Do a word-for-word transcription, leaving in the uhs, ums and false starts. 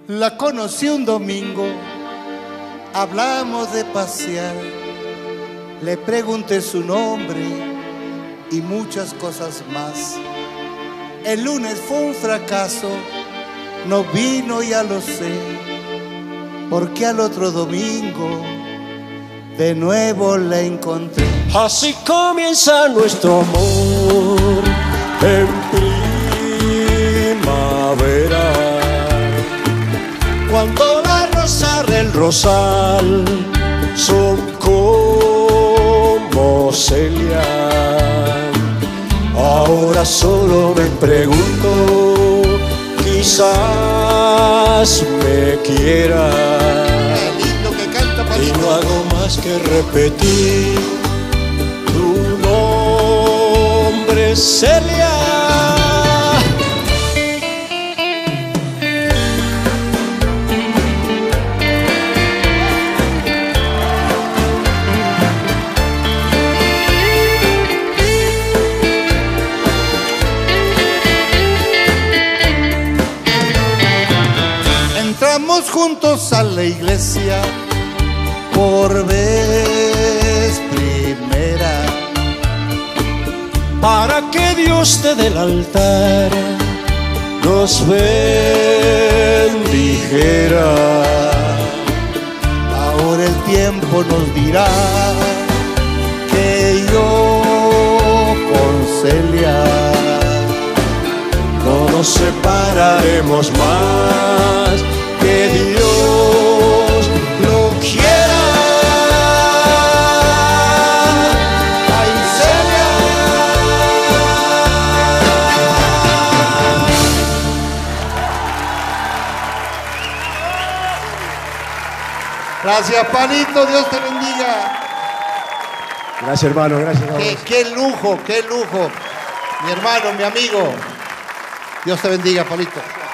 La conocí un domingo, hablamos de pasear. Le pregunté su nombre y muchas cosas más. El lunes fue un fracaso, no vino, ya lo sé, porque al otro domingo de nuevo la encontré. Así comienza nuestro amor en primavera, cuando las rosas del rosal son como celia. Ahora solo me pregunto, quizás me quiera, y no hago más que repetir tu nombre, Celia. Entramos juntos a la iglesia por vez primera, para que Dios desde el altar nos bendijera. Ahora el tiempo nos dirá que yo con Celia no nos separaremos más, que Dios lo quiera. Ay, Celia. Gracias, Palito, Dios te bendiga. Gracias, hermano, gracias a vos. Qué, qué lujo, qué lujo. Mi hermano, mi amigo. Dios te bendiga, Palito.